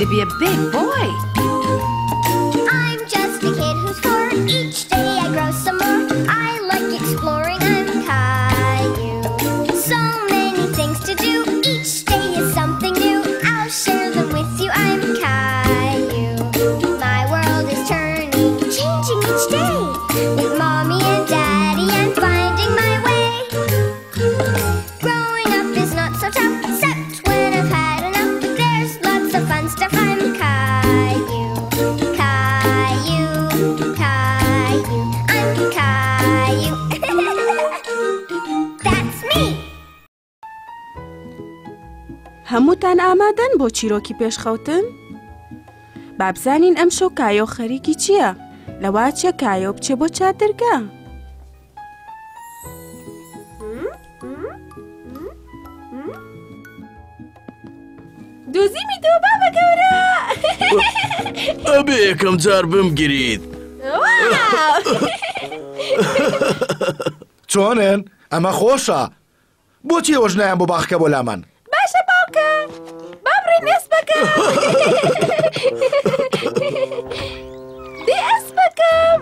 to be a big boy. I'm just a kid who's 4. Each day I grow some more. I like exploring. I'm Caillou. So many things to do. Each day is something new. I'll share them with you. I'm Caillou. My world is turning, changing each day. With Mommy and Daddy, I'm finding my way. Growing up is not so tough, except when I've had enough. There's lots of fun stuff. I'm Caillou. Caillou, Caillou, I'm Caillou. That's me. هەمووتان ئامادەن بۆ چیرۆکی پێشخەوتن؟ با بزانین ئەمشەو کایۆ خەریکی چییە؟ لەوا چیە کایۆ بچێ بۆ چادرگا؟ دۆزیمی تۆ بابە گەورە! ئەبێ یەکەم جار بمگریت. چۆنن؟ ئەمە خۆشە. بۆچی ئەوە ژنایان بۆ باخکە بۆ لامان؟ باشە باوکە، با بڕێن ئەسپەکەم. دێ ئەسپەکەم.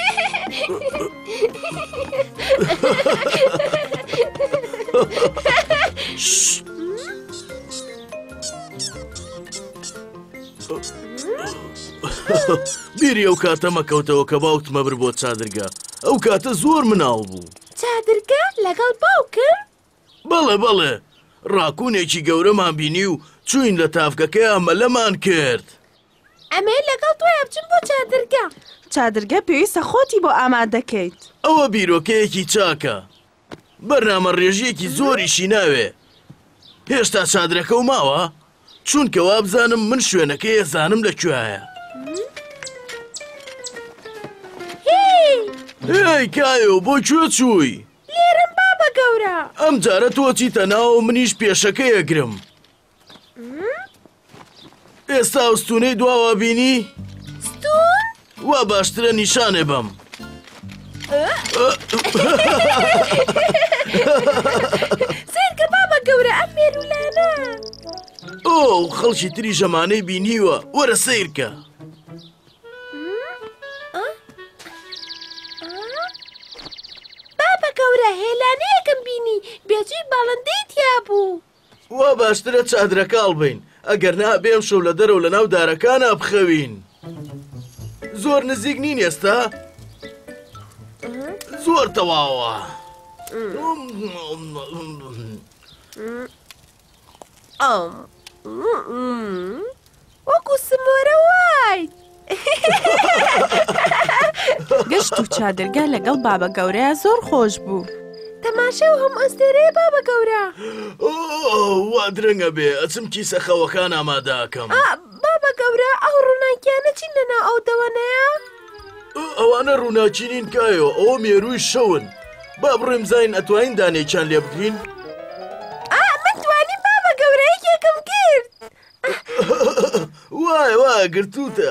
بیری ئەو کاتە مەکەوتەوە کە باوکتمە بر بۆ چادرگا. ئەو کاتە زۆر مناڵ بوو. چادرگا لەگەڵ باوکم؟ بەڵێ بەڵێ، ڕاکوونێکی گەورەمان بینی و چوین لە تافکەکەی ئەمەلەمان کرد. ئەمێ لەگەڵ تۆیە بچم بۆ چادرگا. چادرگە پێویستە خۆتی بۆ ئامادەکەیت. ئەوە بیرۆکەیەکی چاکە. بەرنامە ڕێژیەکی زۆریشی ناوێ. هێشتا چادرەکە و ماوە؟ چونکە وابزانم من شوێنەکەی ئەزانم لەکوێیە. هی کایۆ بۆ کوێ چووی؟ لێرم بابە گەورە. ئەم جارە تۆ چیتە ناو منیش پێشەکە ئەگرم. ئێستا ئەستونەی دواوە بینی؟ ستون؟ وا باشترە نیشانێ بم. سیرکە بابە گەورە ئەم مێرولانە. ئۆ خەڵکی تری ژەمانەی بینیوە، وەرە سیرکە. بابە گەورە هێلانەیەکم بینی، بێجووی باڵندەی تیا بوو. وا باشترە چادرەکە هەڵبەین، ئەگەر نا بێم شەو لە دەرەوە لە ناو دارەکانە بخەوین. زۆر نزیک نین ئێستا؟ زۆر تەواوە. وەکو سمۆرە وای. گەشت و چادرگا لەگەڵ بابە گەورەیە زۆر خۆش بوو. تەماشا و هەم ئەستێرەیە بابە گەورە. وا درەنگە بێ، ئەچم کیسە خەوەکان ئامادەکەم. بابە گەورە ئەو ڕووناکیانە چین لەناو ئەو دەوەنەیە؟ ئەوانە ڕووناچینین کایەوە، ئەوە مێرووی شەون. با بڕێم زین ئەتوانین دانێکیان لێ بگرین؟ من توانیم بابە گەورە یەکێکم کرد. وای گرتووتە.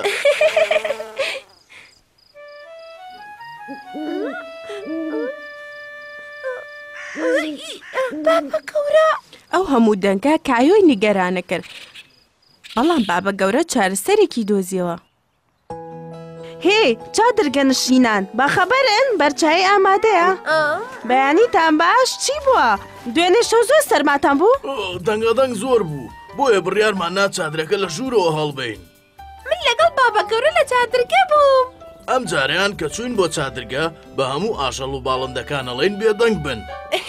بابە گەورە. ئەو هەموو دەنگە کایۆی نیگەرانە کرد. بەڵام بابە گەورە چارەسەرێکی دۆزیەوە. هێ چادرگە نشینان باخەبەرن بەرچایی ئامادەیە؟ بەیانیتان باش چی بووە؟ دوێنێ شەو زۆر سەرماتان بوو؟ دەنگەدەنگ زۆر بوو، بۆیە بڕیارمان نا چادرەکە لە ژوورەوە هەڵبەین. من لەگەڵ بابە گەورە لە چادرگە بووم. ئەم جاریان کە چوین بۆ چادرگە بە هەموو ئاژەڵ و باڵندەکانەڵێن بێدەنگ بن.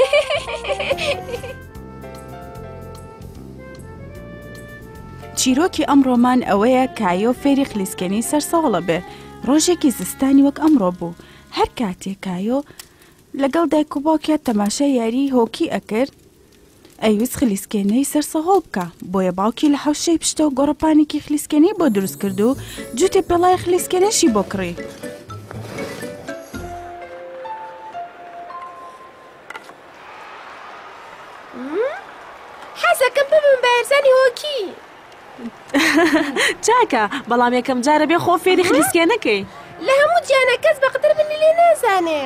چیرۆکی ئەمڕۆمان ئەوەیە کایۆ فێری خلیسکێنەی سەرسەوڵە بێ. ڕۆژێکی زستانی وەک ئەمڕۆ بوو. هەر کاتێک کایۆ لەگەڵ دایک و باوکیان تەماشای یاری هۆکی ئەکرد، ئەیویست خلیسکێنەی سەرسەهۆڵ بکە. بۆیە باوکی لە حەوشەی پشتە و گۆڕەپانێکی خلیسکێنەی بۆ دروست کرد و جووتێ پێڵای خلیسکێنەشی بۆ کڕی. حەزەکەم ببم بە هێرزانی هۆکی. چاکە، بەڵام یەکەم جارە بێ خۆ فێری خلیسکێنەکەی. لە هەموو جیانە کەس بەقدر منی لێ نازانێ.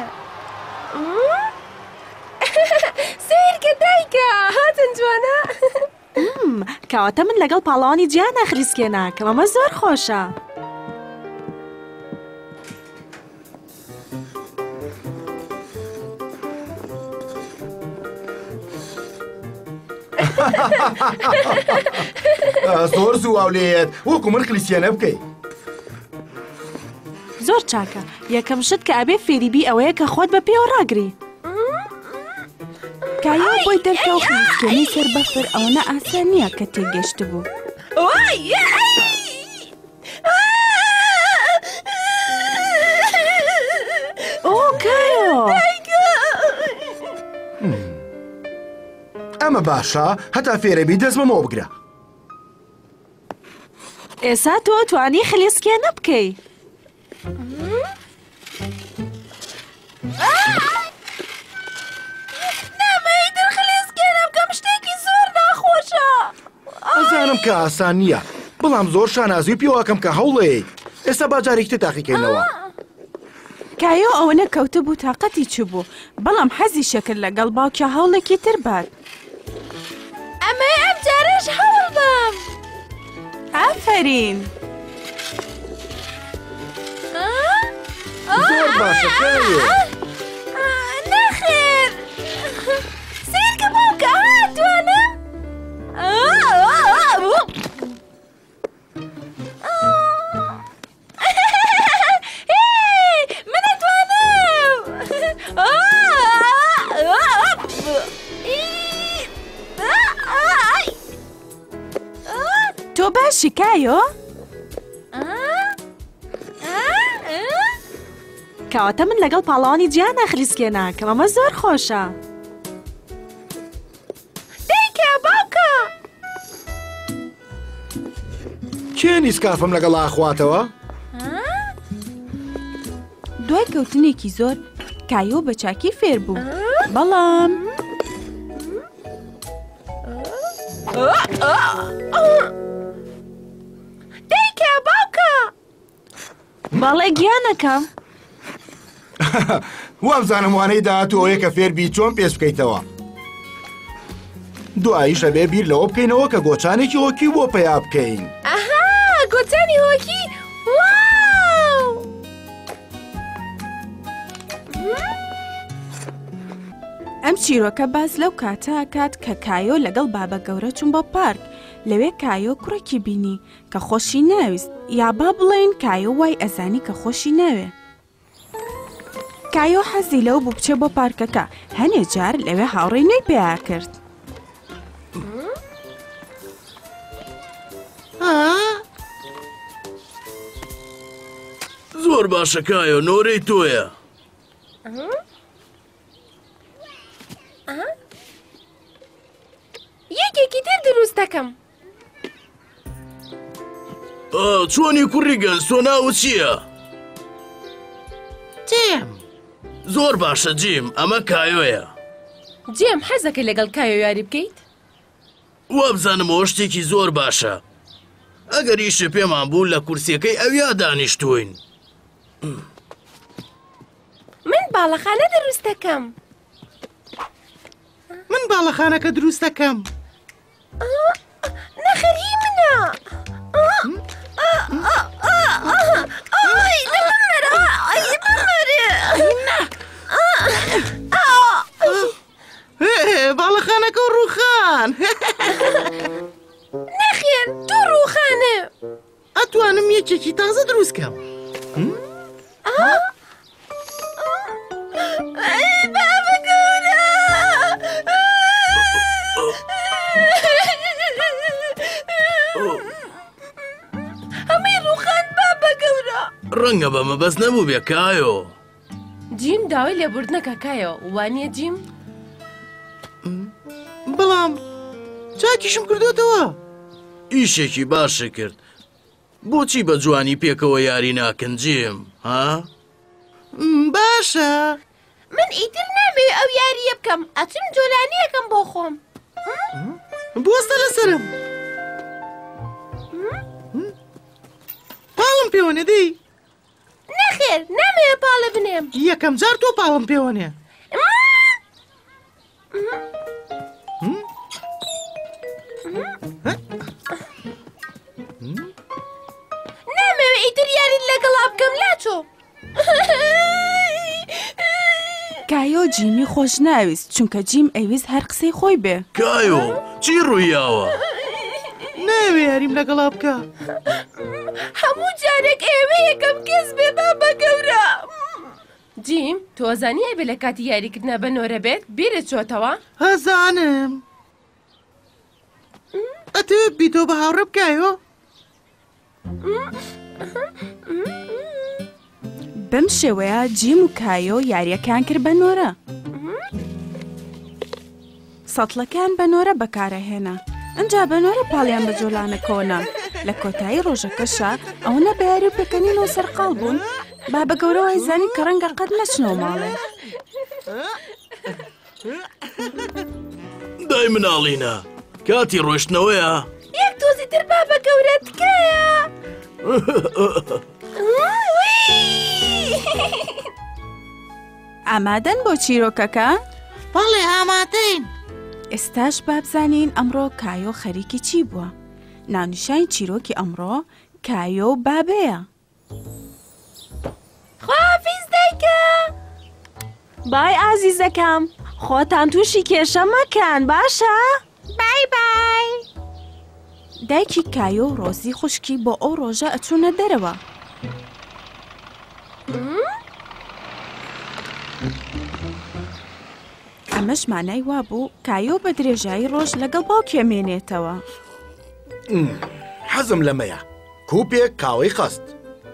سیرکە دایکە هاتن جوانە. کەواتە من لەگەڵ پاڵەوانی گیانە خلیسکێ ناکەم ئەمە زۆر خۆشە. زۆر زوو لێت وەکو من خلیسکێنە بکەی. زۆر چاکە. یەکەم شت کە ئەبێ فێریبی ئەوەیە کە خۆت بە پێوە ڕاگری. کایۆ بۆی دەرکە و خلیسکێنی سەر بەفر ئەوەنە ئاسان نییە کە تێگەشت بوو. ئۆ کایۆ! ئەمە باشە هەتا فێرەبی دەست بەمەوە بگرە. ئێستا تۆ توانی خلیسکێنە بکەی. نامەیتر خلیسکێنە بکەم شتێکی زۆر ناخۆشە. ئەزانم کە ئاسان نییە بەڵام زۆر شانازی پێواکەم کە هەوڵەیە. ئێستا باجارێکی تاقیکەینەوە. کایۆ ئەوەنە کەوتە بوو تااقەتی چ بوو بەڵام حەزی شەکرد لەگەڵ باوکە هەوڵێکی تر بات. ئەمەی ئەم جارەش هەوڵ بم. ئافرین! زۆر باشە کایۆ. نەخێر سیرکە باوکە هاتوانم. من ئەتوانم. تۆ باشی کایۆ؟ کەواتە من لەگەڵ پاڵەوانی گیانە خلیسکێ ناکەم ئەمە زۆر خۆشە. دەیکە باوکە. کێ نیسکافم لەگەڵ ئاخواتەوە؟ دوای کەوتنێکی زۆر کایۆ بە چاکی فێر بوو بەڵام دەیکە باوکە. بەڵێ گیانەکەم. وامزانم وانەی داهاتوەیە کە فێربی چۆن پێش بکەیتەوە. دواییشە بێ بیر لەوە بکەینەوە کە گۆچانێکی هۆکی بۆ پەیا بکەین. ئەها گۆچانی هۆکی. واو! ئەم چیرۆکە باز لەو کاتە کات کە کایۆ لەگەڵ بابە گەورە چوون بۆ پارک. لەوێ کایۆ کوڕێکی بینی کە خۆشی ناویست یا با بڵێن کایۆ وای ئەزانی کە خۆشی ناوێ. کایۆ حەزی لەو بوو بچێ بۆ پارکەکە هەنێ جار لەوێ هاوڕێی نوێی پێیا کرد. زۆر باشە کایۆ نۆرەی تۆیە. یەکێکی تر دروست دەکەم. چۆنی کوڕی گەنج تۆ ناوت چییە؟ جێم. زۆر باشە جیم ئەمە کایۆیە. جێم حەزەکە لەگەڵ کایۆ یاری بکەیت؟ وابزانمەوە شتێکی زۆر باشە. ئەگەر ئیشە پێمان بوو لە کورسیەکەی ئەویا دانیشتوین. من باڵەخانە دروست دەکەم. من باڵەخانەکە دروست دەکەم. نەخەری منە. باڵەخانەکە و ڕووخان. نەخێر دوو ڕووخانە. ئەتوانم یەکێکی تازە دروستکەم. بابە گەورە. هەمووی ڕووخان بابە گەورە. ڕەنگە بەمە بەس نەبوو بێ کایۆ. جیم داوای لێبوردنەکە کایەوە وانییە جیم؟ بەڵام چاکیشم کردوێتەوە. ئیشێکی باشە کرد. بۆچی بە جوانی پێکەوە یاری ناکەن جیم ها؟ باشە. من ئیتر نامەوێت ئەو یاریە بکەم ئەچم جۆلانیەکەم بۆ خۆم. بوەستە لەسرم. پاڵم پێوەنێ دەی؟ نەخێر نامەوێت پاڵە بنێم. یەکەم جار تۆ پاڵم پێوەنێ. کایۆ جیمی خۆش ناویست چونکە جیم ئەویست هەر قسەی خۆی بێ. کایۆ چی ڕوویاوە؟ ناوێ یاریم لەگەڵا بکە. هەموو جارێک ئێوە یەکەم کەس بێ بابە گەورە. جیم تۆزانی ئەبێ لە کاتی یاریکردنە بەنۆرە بێت بیرت چۆتەوە؟ هەزانم. ئەتەوێت بیتۆ بە هاوڕێ بکایۆ؟ بەم شێوەیە جیم و کایۆ یاریەکان کرد بە نۆرە. سەتڵەکان بە نۆرە بەکارەهێنا. ئەنجا بە نۆرە پاڵیان بە جۆلانە کۆنا. لە کۆتایی ڕۆژەکەشە ئەوەنە بە یاری و پێکەنینەوە سەرقاڵ بوون با بە گەورەوە ئەیزانی کە ڕەنگە قەت نەچنەوە ماڵێ. دای مناڵینە کاتی ڕۆشتنەوەیە؟ یەک تۆزی تر بابە گەورە تکایە. ئامادەن بۆ چیرۆکەکە؟ بەڵێ ئامادەین. ئێستاش بابزانین ئەمڕۆ کایۆ خەریکی چی بووە؟ ناونیشانی چیرۆکی ئەمڕۆ کایۆ و بابەیە. خواحافیز دایکە. بای ئازیزەکەم خۆتان تووشی کێشە مەکەن باشە؟ بای بای. دایکی کایۆ و ڕۆزی خوشکی بۆ ئەو ڕۆژە ئەچوونە دەرەوە. ئەمەش مانای وا بوو کایۆ بە درێژایی ڕۆژ لەگەڵ باوکێ مێنێتەوە. حەزم لەمەیە کوپێک کاوەی خەست.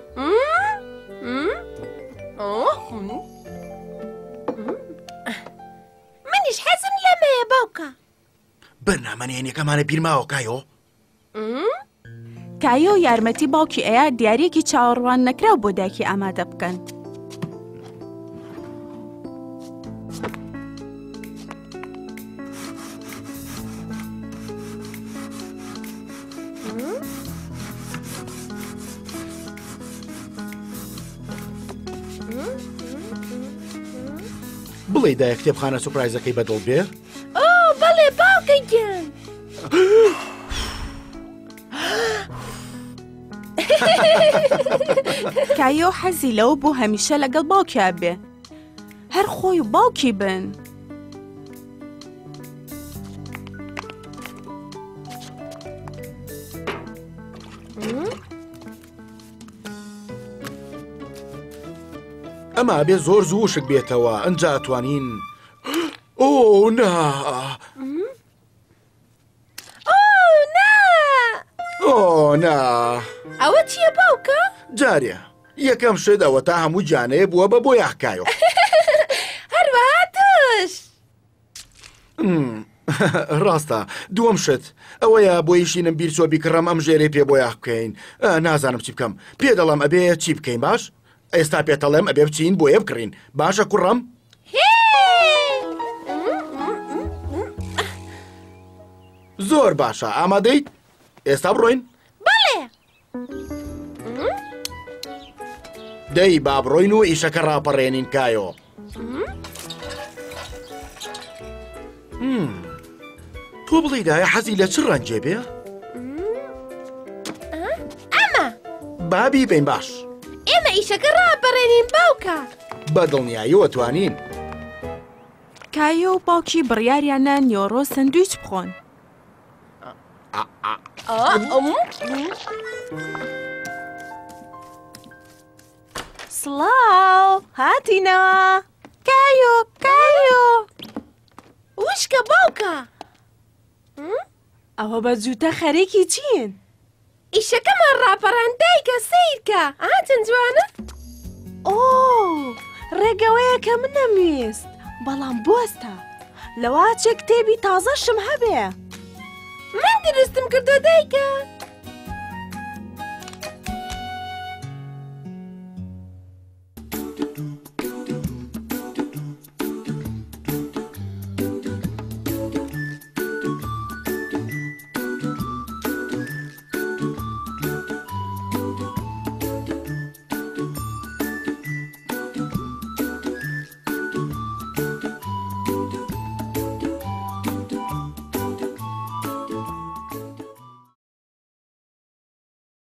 منیش حەزم لەمەیە باوکە. بەرنامەنێنیەکەمانە بیرماوە کایۆ. کایۆ یارمەتی باوکی ئەیە دیارێکی چاوەڕوان نەکراو بۆ دایکی ئامادە بکەن. بڵێ دای کتێبخانە سوپرایزەکەی بەدڵ بێ؟ ئۆ بەڵێ باوکەی گیان. کایۆ حەزی لەو بۆ هەمیشە لەگەڵ باوکیا بێ. هەر خۆی و باوکی بن. ئەما بێ زۆر زووشک بێتەوە ئەنجا توانین. ئۆ نا ئۆ نا ئەوە چییە باوکە؟ جارێ یەکەم شت ئەوە تا هەموو جانەیە بووە بە بۆ یاحکایۆ. هەروەها توش. ڕاستە دووەم شت ئەوەیە بۆ یشینم بیرچۆ بیکڕم ئەم ژێرەی پێ بۆ یاح بکەین. نازانم چی بکەم پێ دەڵم ئەبێ چی بکەین باش؟ ئێستا پێتەڵێم ئەبێ بچین بۆیە بکڕین باشە کوڕم؟ زۆر باشە ئامادەیت؟ ئێستا بڕۆین؟ بەڵێ. دەی با بڕۆین و ئیشەکە ڕاپەڕێنین کایۆ. تۆ بڵێ دایە حەزی لە چ ڕەنجێ بێ؟ ئەمە بابی بین باش. ئێمە ئیشەکە ڕاپەڕێنین باوکە. بە دڵنیاییەوە توانین. کایۆ و باوکی بڕیاریانە نیۆڕۆ سندویچ بخۆن. سڵاو هاتینەوە. کایۆ وشکە باوکە. ئەوە بە جووتە خەریکی چین؟ ئیشەکەمان ڕاپەڕان دایکە سیرکە هاتن جوانە؟ ئۆ ڕێگەوەیە کە من نەمویست بەڵام بۆستە لەوا چێ کتێبی تازەشم هەبێ. من دروستم کردو دایکە.